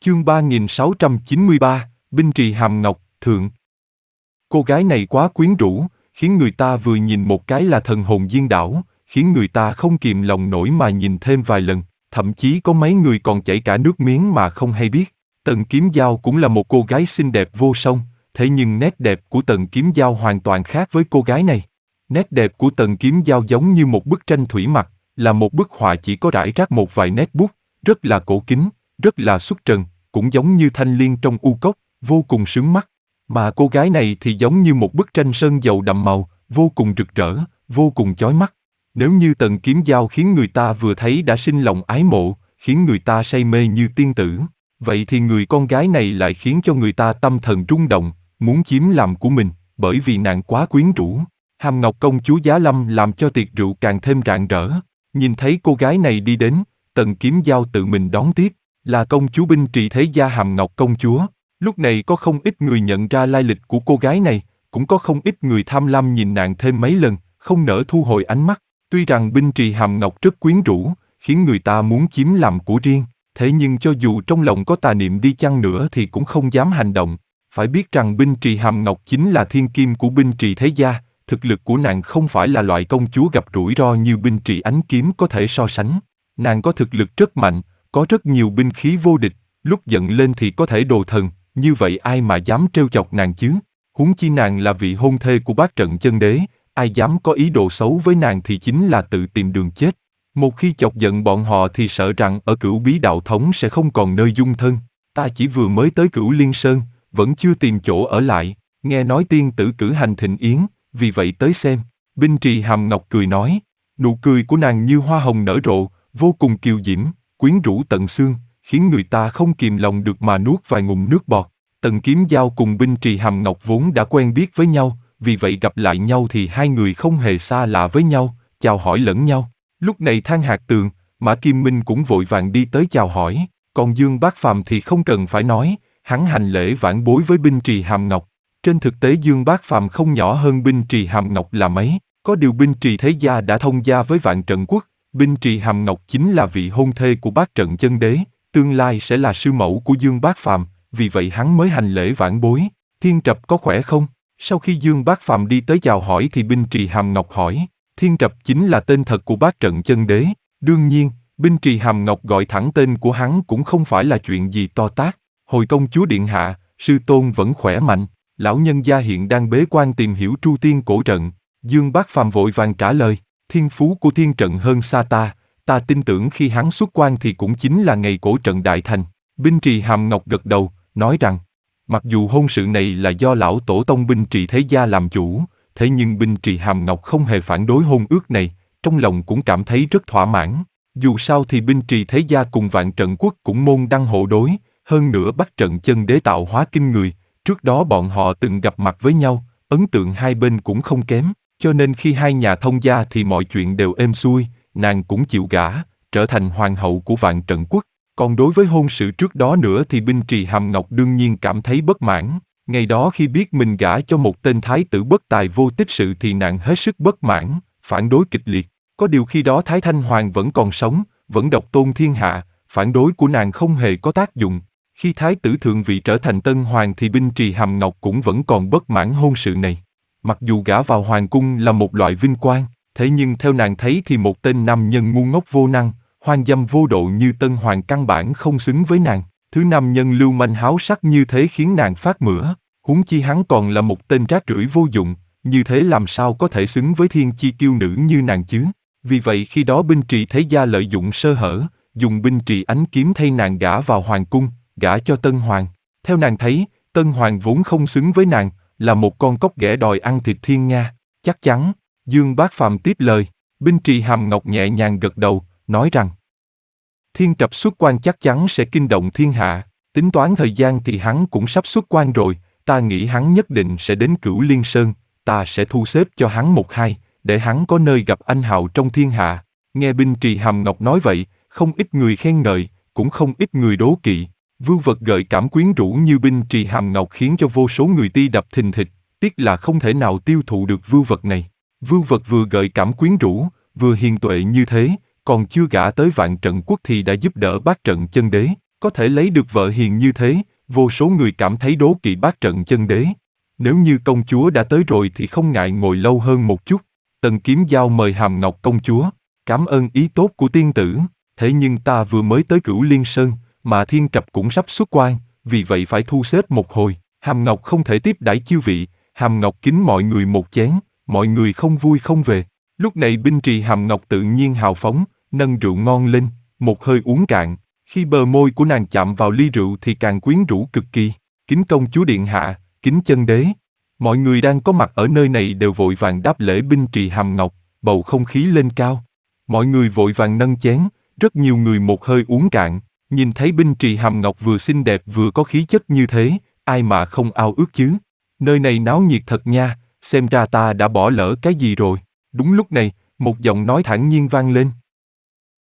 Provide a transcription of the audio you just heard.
Chương 3693, Binh Trì Hàm Ngọc, Thượng. Cô gái này quá quyến rũ, khiến người ta vừa nhìn một cái là thần hồn điên đảo, khiến người ta không kìm lòng nổi mà nhìn thêm vài lần, thậm chí có mấy người còn chảy cả nước miếng mà không hay biết. Tần Kiếm Dao cũng là một cô gái xinh đẹp vô song, thế nhưng nét đẹp của Tần Kiếm Dao hoàn toàn khác với cô gái này. Nét đẹp của Tần Kiếm Dao giống như một bức tranh thủy mặc, là một bức họa chỉ có rải rác một vài nét bút, rất là cổ kính, rất là xuất trần, cũng giống như thanh liên trong u cốc, vô cùng sướng mắt. Mà cô gái này thì giống như một bức tranh sơn dầu đậm màu, vô cùng rực rỡ, vô cùng chói mắt. Nếu như Tần Kiếm Dao khiến người ta vừa thấy đã sinh lòng ái mộ, khiến người ta say mê như tiên tử, vậy thì người con gái này lại khiến cho người ta tâm thần rung động, muốn chiếm làm của mình, bởi vì nàng quá quyến rũ. Hàm Ngọc công chúa Giá Lâm làm cho tiệc rượu càng thêm rạng rỡ. Nhìn thấy cô gái này đi đến, Tần Kiếm Dao tự mình đón tiếp, là công chúa Binh Trì Thế Gia Hàm Ngọc công chúa. Lúc này có không ít người nhận ra lai lịch của cô gái này, cũng có không ít người tham lam nhìn nàng thêm mấy lần, không nỡ thu hồi ánh mắt. Tuy rằng Binh Trì Hàm Ngọc rất quyến rũ, khiến người ta muốn chiếm làm của riêng, thế nhưng cho dù trong lòng có tà niệm đi chăng nữa thì cũng không dám hành động. Phải biết rằng Binh Trì Hàm Ngọc chính là thiên kim của Binh Trì Thế Gia, thực lực của nàng không phải là loại công chúa gặp rủi ro như Binh Trì Ánh Kiếm có thể so sánh. Nàng có thực lực rất mạnh, có rất nhiều binh khí vô địch, lúc giận lên thì có thể đồ thần, như vậy ai mà dám trêu chọc nàng chứ? Huống chi nàng là vị hôn thê của bát trận chân đế, ai dám có ý đồ xấu với nàng thì chính là tự tìm đường chết. Một khi chọc giận bọn họ thì sợ rằng ở Cửu Bí Đạo Thống sẽ không còn nơi dung thân. Ta chỉ vừa mới tới Cửu Liên Sơn, vẫn chưa tìm chỗ ở lại, nghe nói tiên tử cử hành thịnh yến, vì vậy tới xem. Binh Trì Hàm Ngọc cười nói, nụ cười của nàng như hoa hồng nở rộ, vô cùng kiều diễm, quyến rũ tận xương, khiến người ta không kìm lòng được mà nuốt vài ngụm nước bọt. Tần Kiếm Dao cùng Binh Trì Hàm Ngọc vốn đã quen biết với nhau, vì vậy gặp lại nhau thì hai người không hề xa lạ với nhau, chào hỏi lẫn nhau. Lúc này Thang Hạc Tường, Mã Kim Minh cũng vội vàng đi tới chào hỏi, còn Dương Bác Phàm thì không cần phải nói, hắn hành lễ vãn bối với Binh Trì Hàm Ngọc. Trên thực tế Dương Bác Phàm không nhỏ hơn Binh Trì Hàm Ngọc là mấy, có điều Binh Trì Thế Gia đã thông gia với Vạn Trận Quốc, Binh Trì Hàm Ngọc chính là vị hôn thê của bát trận chân đế, tương lai sẽ là sư mẫu của Dương Bác Phàm, vì vậy hắn mới hành lễ vãn bối. Thiên Trập có khỏe không? Sau khi Dương Bác Phàm đi tới chào hỏi thì Binh Trì Hàm Ngọc hỏi, Thiên Trập chính là tên thật của bát trận chân đế, đương nhiên, Binh Trì Hàm Ngọc gọi thẳng tên của hắn cũng không phải là chuyện gì to tát. Hồi công chúa điện hạ, sư tôn vẫn khỏe mạnh, lão nhân gia hiện đang bế quan tìm hiểu Tru Tiên cổ trận. Dương Bác Phàm vội vàng trả lời, thiên phú của thiên trận hơn xa ta tin tưởng khi hắn xuất quan thì cũng chính là ngày cổ trận đại thành. Binh Trì Hàm Ngọc gật đầu, nói rằng, mặc dù hôn sự này là do lão tổ tông Binh Trì Thế Gia làm chủ, thế nhưng Binh Trì Hàm Ngọc không hề phản đối hôn ước này, trong lòng cũng cảm thấy rất thỏa mãn. Dù sao thì Binh Trì Thế Gia cùng Vạn Trận Quốc cũng môn đăng hộ đối, hơn nữa bát trận chân đế tạo hóa kinh người, trước đó bọn họ từng gặp mặt với nhau, ấn tượng hai bên cũng không kém, cho nên khi hai nhà thông gia thì mọi chuyện đều êm xuôi, nàng cũng chịu gả, trở thành hoàng hậu của Vạn Trận Quốc. Còn đối với hôn sự trước đó nữa thì Binh Trì Hàm Ngọc đương nhiên cảm thấy bất mãn. Ngày đó khi biết mình gả cho một tên thái tử bất tài vô tích sự thì nàng hết sức bất mãn, phản đối kịch liệt. Có điều khi đó Thái Thanh Hoàng vẫn còn sống, vẫn độc tôn thiên hạ, phản đối của nàng không hề có tác dụng. Khi thái tử thượng vị trở thành tân hoàng thì Binh Trì Hàm Ngọc cũng vẫn còn bất mãn hôn sự này. Mặc dù gả vào hoàng cung là một loại vinh quang, thế nhưng theo nàng thấy thì một tên nam nhân ngu ngốc vô năng, hoang dâm vô độ như tân hoàng căn bản không xứng với nàng. Thứ nam nhân lưu manh háo sắc như thế khiến nàng phát mửa, huống chi hắn còn là một tên rác rưởi vô dụng, như thế làm sao có thể xứng với thiên chi kiêu nữ như nàng chứ? Vì vậy khi đó Binh Trì Thế Gia lợi dụng sơ hở, dùng Binh Trì Ánh Kiếm thay nàng gả vào hoàng cung, gả cho tân hoàng. Theo nàng thấy, tân hoàng vốn không xứng với nàng, là một con cóc ghẻ đòi ăn thịt thiên nga. Chắc chắn. Dương Bác Phàm tiếp lời. Binh Trì Hàm Ngọc nhẹ nhàng gật đầu, nói rằng Thiên Trập xuất quan chắc chắn sẽ kinh động thiên hạ, tính toán thời gian thì hắn cũng sắp xuất quan rồi, ta nghĩ hắn nhất định sẽ đến Cửu Liên Sơn, ta sẽ thu xếp cho hắn một hai, để hắn có nơi gặp anh hào trong thiên hạ. Nghe Binh Trì Hàm Ngọc nói vậy, không ít người khen ngợi, cũng không ít người đố kỵ. Vưu vật gợi cảm quyến rũ như Binh Trì Hàm Ngọc khiến cho vô số người ti đập thình thịch, tiếc là không thể nào tiêu thụ được vưu vật này. Vưu vật vừa gợi cảm quyến rũ, vừa hiền tuệ như thế, còn chưa gả tới Vạn Trận Quốc thì đã giúp đỡ bát trận chân đế, Có thể lấy được vợ hiền như thế, vô số người cảm thấy đố kỵ bát trận chân đế. Nếu như công chúa đã tới rồi thì không ngại ngồi lâu hơn một chút. Tần Kiếm Giao mời Hàm Ngọc công chúa. Cảm ơn ý tốt của tiên tử, thế nhưng ta vừa mới tới Cửu Liên Sơn, mà Thiên Trập cũng sắp xuất quan, vì vậy phải thu xếp một hồi. Hàm Ngọc không thể tiếp đãi chư vị, Hàm Ngọc kính mọi người một chén, mọi người không vui không về. Lúc này Binh Trì Hàm Ngọc tự nhiên hào phóng, nâng rượu ngon lên, một hơi uống cạn. Khi bờ môi của nàng chạm vào ly rượu thì càng quyến rũ cực kỳ. Kính công chúa điện hạ, kính chân đế. Mọi người đang có mặt ở nơi này đều vội vàng đáp lễ Binh Trì Hàm Ngọc, bầu không khí lên cao. Mọi người vội vàng nâng chén, rất nhiều người một hơi uống cạn. Nhìn thấy Binh Trì Hàm Ngọc vừa xinh đẹp vừa có khí chất như thế, ai mà không ao ước chứ. Nơi này náo nhiệt thật nha, xem ra ta đã bỏ lỡ cái gì rồi. Đúng lúc này, một giọng nói thản nhiên vang lên.